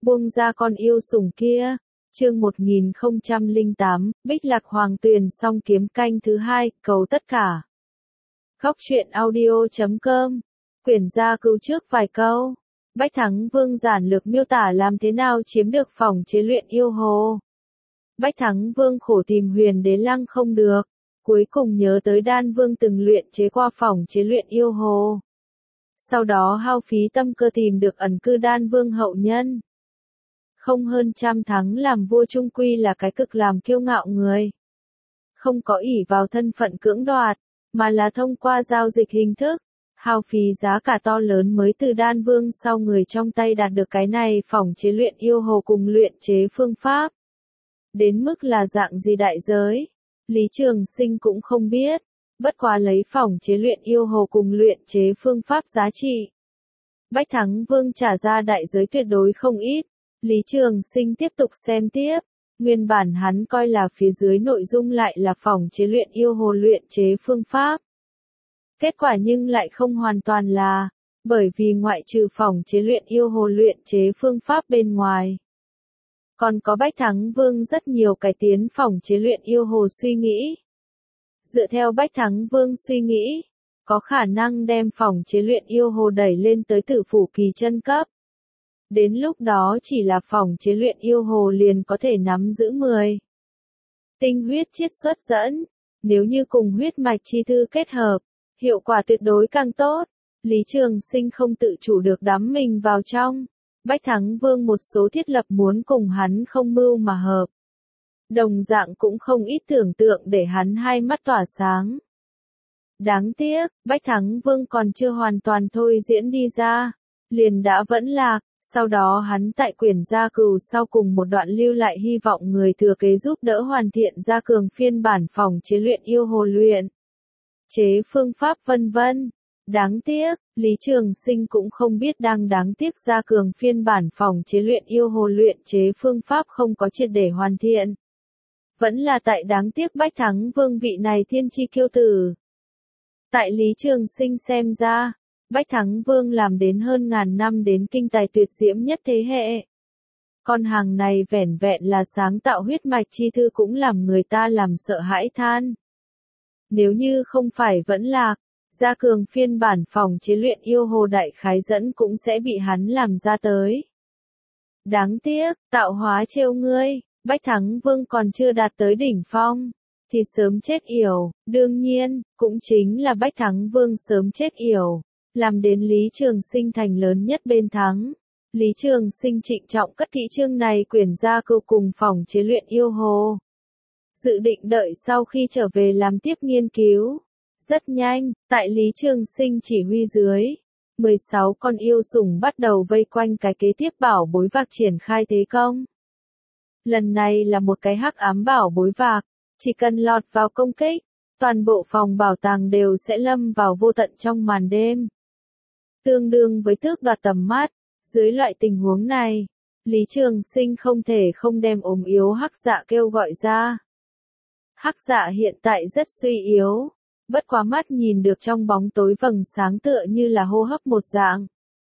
buông ra con yêu sủng kia. Chương 1008, Bích Lạc Hoàng Tuyền song kiếm canh thứ 2, cầu tất cả. Góc truyện audio.com. Quyển gia cứu trước vài câu. Bách Thắng Vương giản lược miêu tả làm thế nào chiếm được phòng chế luyện yêu hồ. Bách Thắng Vương khổ tìm Huyền Đế Lăng không được, cuối cùng nhớ tới Đan Vương từng luyện chế qua phòng chế luyện yêu hồ. Sau đó hao phí tâm cơ tìm được ẩn cư Đan Vương hậu nhân. Không hơn trăm tháng làm vua chung quy là cái cực làm kiêu ngạo người. Không có ỷ vào thân phận cưỡng đoạt, mà là thông qua giao dịch hình thức, hao phí giá cả to lớn mới từ Đan Vương sau người trong tay đạt được cái này phỏng chế luyện yêu hồ cùng luyện chế phương pháp. Đến mức là dạng gì đại giới, Lý Trường Sinh cũng không biết, bất quá lấy phỏng chế luyện yêu hồ cùng luyện chế phương pháp giá trị. Bách Thắng Vương trả ra đại giới tuyệt đối không ít. Lý Trường Sinh tiếp tục xem tiếp, nguyên bản hắn coi là phía dưới nội dung lại là phỏng chế luyện yêu hồ luyện chế phương pháp. Kết quả nhưng lại không hoàn toàn là, bởi vì ngoại trừ phỏng chế luyện yêu hồ luyện chế phương pháp bên ngoài. Còn có Bách Thắng Vương rất nhiều cải tiến phỏng chế luyện yêu hồ suy nghĩ. Dựa theo Bách Thắng Vương suy nghĩ, có khả năng đem phỏng chế luyện yêu hồ đẩy lên tới tử phủ kỳ chân cấp. Đến lúc đó chỉ là phỏng chế luyện yêu hồ liền có thể nắm giữ 10 tinh huyết chiết xuất dẫn, nếu như cùng huyết mạch chi thư kết hợp, hiệu quả tuyệt đối càng tốt. Lý Trường Sinh không tự chủ được đắm mình vào trong. Bách Thắng Vương một số thiết lập muốn cùng hắn không mưu mà hợp. Đồng dạng cũng không ít tưởng tượng để hắn hai mắt tỏa sáng. Đáng tiếc, Bách Thắng Vương còn chưa hoàn toàn thôi diễn đi ra, liền đã vẫn lạc. Sau đó hắn tại quyển gia cừu sau cùng một đoạn lưu lại hy vọng người thừa kế giúp đỡ hoàn thiện gia cường phiên bản phỏng chế luyện yêu hồ luyện chế phương pháp vân vân. Đáng tiếc, Lý Trường Sinh cũng không biết đáng tiếc gia cường phiên bản phỏng chế luyện yêu hồ luyện chế phương pháp không có triệt để hoàn thiện. Vẫn là tại đáng tiếc Bách Thắng Vương vị này thiên chi kiêu tử. Tại Lý Trường Sinh xem ra, Bách Thắng Vương làm đến hơn ngàn năm đến kinh tài tuyệt diễm nhất thế hệ. Con hàng này vẻn vẹn là sáng tạo huyết mạch chi thư cũng làm người ta làm sợ hãi than. Nếu như không phải vẫn lạc, gia cường phiên bản phỏng chế luyện yêu hồ đại khái dẫn cũng sẽ bị hắn làm ra tới. Đáng tiếc, tạo hóa trêu ngươi, Bách Thắng Vương còn chưa đạt tới đỉnh phong, thì sớm chết yểu. Đương nhiên, cũng chính là Bách Thắng Vương sớm chết yểu, làm đến Lý Trường Sinh thành lớn nhất bên thắng. Lý Trường Sinh trịnh trọng cất kỹ chương này quyển gia cừu cùng phỏng chế luyện yêu hồ. Dự định đợi sau khi trở về làm tiếp nghiên cứu. Rất nhanh, tại Lý Trường Sinh chỉ huy dưới, 16 con yêu sủng bắt đầu vây quanh cái kế tiếp bảo bối vạc triển khai thế công. Lần này là một cái hắc ám bảo bối vạc, chỉ cần lọt vào công kích, toàn bộ phòng bảo tàng đều sẽ lâm vào vô tận trong màn đêm. Tương đương với tước đoạt tầm mắt, dưới loại tình huống này, Lý Trường Sinh không thể không đem ốm yếu hắc dạ kêu gọi ra. Hắc dạ hiện tại rất suy yếu, bất quá mắt nhìn được trong bóng tối vầng sáng tựa như là hô hấp một dạng.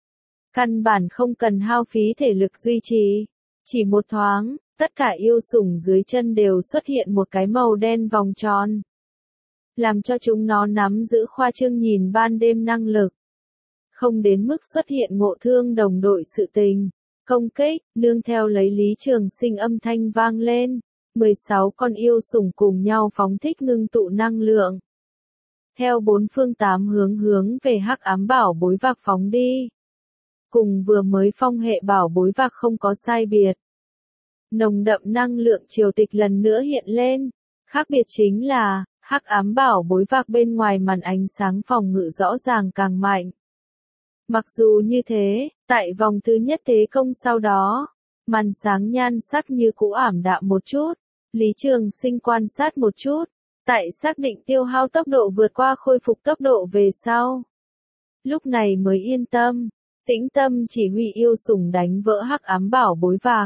Căn bản không cần hao phí thể lực duy trì, chỉ một thoáng, tất cả yêu sủng dưới chân đều xuất hiện một cái màu đen vòng tròn. Làm cho chúng nó nắm giữ khoa trương nhìn ban đêm năng lực. Không đến mức xuất hiện ngộ thương đồng đội sự tình. Công kích, nương theo lấy Lý Trường Sinh âm thanh vang lên. 16 con yêu sủng cùng nhau phóng thích ngưng tụ năng lượng. Theo bốn phương tám hướng về hắc ám bảo bối vạc phóng đi. Cùng vừa mới phong hệ bảo bối vạc không có sai biệt. Nồng đậm năng lượng triều tịch lần nữa hiện lên. Khác biệt chính là, hắc ám bảo bối vạc bên ngoài màn ánh sáng phòng ngự rõ ràng càng mạnh. Mặc dù như thế, tại vòng thứ nhất thế công sau đó, màn sáng nhan sắc như cũ ảm đạm một chút. Lý Trường Sinh quan sát một chút, tại xác định tiêu hao tốc độ vượt qua khôi phục tốc độ về sau. Lúc này mới yên tâm, tĩnh tâm chỉ huy yêu sủng đánh vỡ hắc ám bảo bối vạc.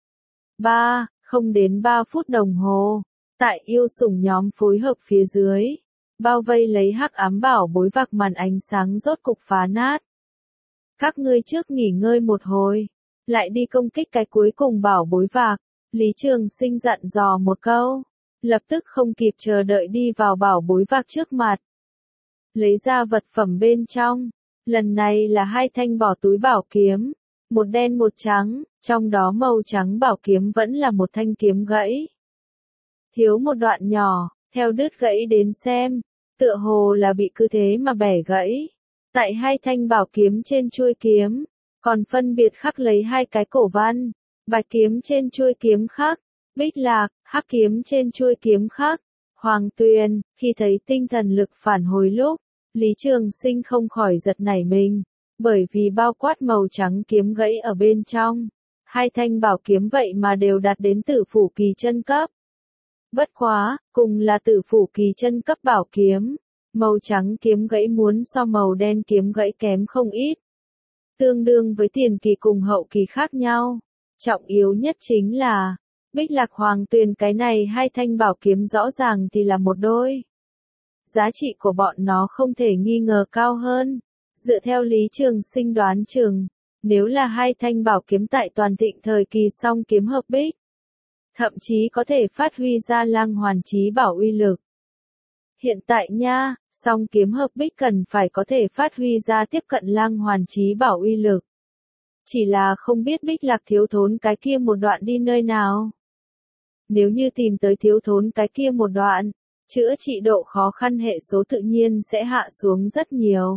Không đến 3 phút đồng hồ, tại yêu sủng nhóm phối hợp phía dưới, bao vây lấy hắc ám bảo bối vạc màn ánh sáng rốt cục phá nát. Các ngươi trước nghỉ ngơi một hồi, lại đi công kích cái cuối cùng bảo bối vạc. Lý Trường Sinh dặn dò một câu, lập tức không kịp chờ đợi đi vào bảo bối vạc trước mặt. Lấy ra vật phẩm bên trong, lần này là 2 thanh bỏ túi bảo kiếm, một đen một trắng, trong đó màu trắng bảo kiếm vẫn là một thanh kiếm gãy. Thiếu một đoạn nhỏ, theo đứt gãy đến xem, tựa hồ là bị cứ thế mà bẻ gãy. Tại 2 thanh bảo kiếm trên chuôi kiếm, còn phân biệt khắc lấy 2 cái cổ văn, bạch kiếm trên chuôi kiếm khắc, bích lạc, hắc kiếm trên chuôi kiếm khắc, hoàng tuyền. Khi thấy tinh thần lực phản hồi lúc, Lý Trường Sinh không khỏi giật nảy mình, bởi vì bao quát màu trắng kiếm gãy ở bên trong. 2 thanh bảo kiếm vậy mà đều đạt đến tử phủ kỳ chân cấp. Bất quá, cùng là tử phủ kỳ chân cấp bảo kiếm, màu trắng kiếm gãy muốn so màu đen kiếm gãy kém không ít. Tương đương với tiền kỳ cùng hậu kỳ khác nhau. Trọng yếu nhất chính là, Bích Lạc Hoàng Tuyền cái này 2 thanh bảo kiếm rõ ràng thì là một đôi. Giá trị của bọn nó không thể nghi ngờ cao hơn. Dựa theo Lý Trường Sinh đoán chừng, nếu là 2 thanh bảo kiếm tại toàn thịnh thời kỳ song kiếm hợp bích, thậm chí có thể phát huy ra lang hoàn chí bảo uy lực. Hiện tại nha, song kiếm hợp bích cần phải có thể phát huy ra tiếp cận lang hoàn chí bảo uy lực. Chỉ là không biết Bích Lạc thiếu thốn cái kia một đoạn đi nơi nào. Nếu như tìm tới thiếu thốn cái kia một đoạn, chữa trị độ khó khăn hệ số tự nhiên sẽ hạ xuống rất nhiều.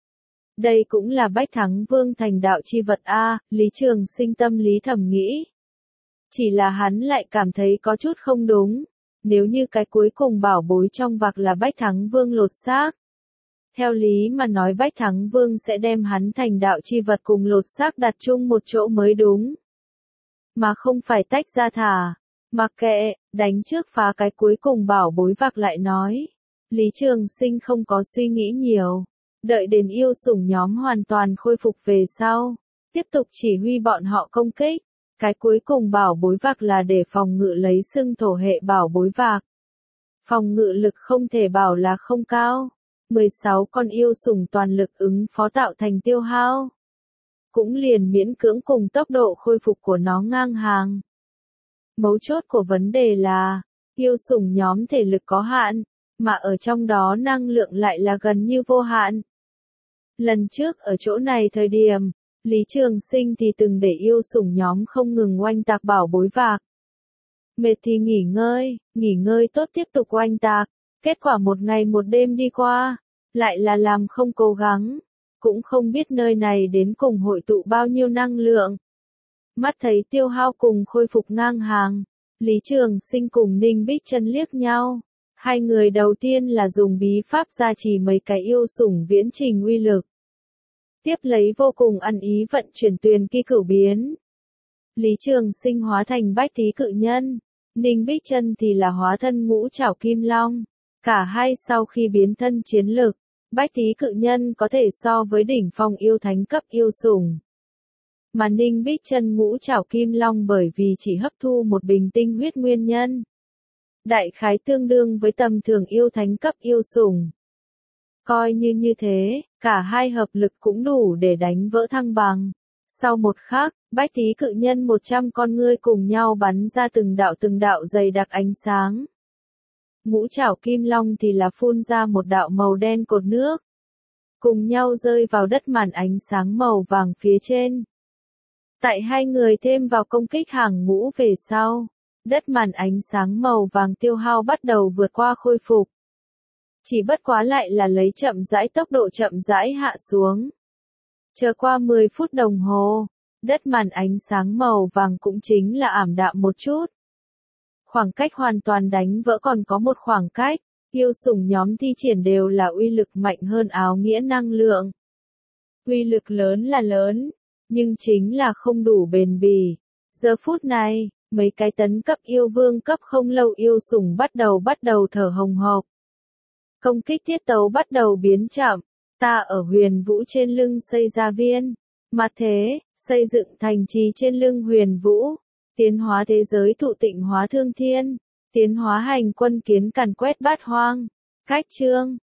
Đây cũng là Bách Thắng Vương thành đạo chi vật a, Lý Trường Sinh tâm lý thầm nghĩ. Chỉ là hắn lại cảm thấy có chút không đúng. Nếu như cái cuối cùng bảo bối trong vạc là Bách Thắng Vương lột xác. Theo lý mà nói Bách Thắng Vương sẽ đem hắn thành đạo chi vật cùng lột xác đặt chung một chỗ mới đúng. Mà không phải tách ra thả. Mặc kệ, đánh trước phá cái cuối cùng bảo bối vạc lại nói. Lý Trường Sinh không có suy nghĩ nhiều. Đợi đến yêu sủng nhóm hoàn toàn khôi phục về sau. Tiếp tục chỉ huy bọn họ công kích. Cái cuối cùng bảo bối vạc là để phòng ngự lấy xưng thổ hệ bảo bối vạc. Phòng ngự lực không thể bảo là không cao. 16 con yêu sủng toàn lực ứng phó tạo thành tiêu hao. Cũng liền miễn cưỡng cùng tốc độ khôi phục của nó ngang hàng. Mấu chốt của vấn đề là, yêu sủng nhóm thể lực có hạn, mà ở trong đó năng lượng lại là gần như vô hạn. Lần trước ở chỗ này thời điểm, Lý Trường Sinh thì từng để yêu sủng nhóm không ngừng oanh tạc bảo bối vạc. Mệt thì nghỉ ngơi tốt tiếp tục oanh tạc. Kết quả một ngày một đêm đi qua, lại là làm không cố gắng, cũng không biết nơi này đến cùng hội tụ bao nhiêu năng lượng. Mắt thấy tiêu hao cùng khôi phục ngang hàng, Lý Trường Sinh cùng Ninh Bích Chân liếc nhau. 2 người đầu tiên là dùng bí pháp gia trì mấy cái yêu sủng viễn trình uy lực. Tiếp lấy vô cùng ăn ý vận chuyển tuyền kỳ cửu biến. Lý Trường Sinh hóa thành Bách Tý Cự Nhân, Ninh Bích Chân thì là hóa thân Ngũ Trảo Kim Long. Cả hai sau khi biến thân chiến lực, Bách Tý Cự Nhân có thể so với đỉnh phong yêu thánh cấp yêu sủng. Mà Ninh Bích Chân Ngũ Trảo Kim Long bởi vì chỉ hấp thu một bình tinh huyết nguyên nhân. Đại khái tương đương với tầm thường yêu thánh cấp yêu sủng. Coi như thế, cả hai hợp lực cũng đủ để đánh vỡ thăng bằng. Sau một khắc, Bách Tý Cự Nhân 100 con ngươi cùng nhau bắn ra từng đạo dày đặc ánh sáng. Ngũ Trảo Kim Long thì là phun ra một đạo màu đen cột nước. Cùng nhau rơi vào đất màn ánh sáng màu vàng phía trên. Tại 2 người thêm vào công kích hàng ngũ về sau, đất màn ánh sáng màu vàng tiêu hao bắt đầu vượt qua khôi phục. Chỉ bất quá lại là lấy tốc độ chậm rãi hạ xuống. Chờ qua 10 phút đồng hồ, đất màn ánh sáng màu vàng cũng chính là ảm đạm một chút. Khoảng cách hoàn toàn đánh vỡ còn có một khoảng cách, yêu sủng nhóm thi triển đều là uy lực mạnh hơn áo nghĩa năng lượng. Uy lực lớn là lớn, nhưng chính là không đủ bền bỉ. Giờ phút này, mấy cái tấn cấp yêu vương cấp không lâu yêu sủng bắt đầu thở hồng hộc. Công kích tiết tấu bắt đầu biến chậm, ta ở Huyền Vũ trên lưng xây ra viên, mặt thế, xây dựng thành trì trên lưng Huyền Vũ, tiến hóa thế giới thụ tịnh hóa thương thiên, tiến hóa hành quân kiến càn quét bát hoang. Cách chương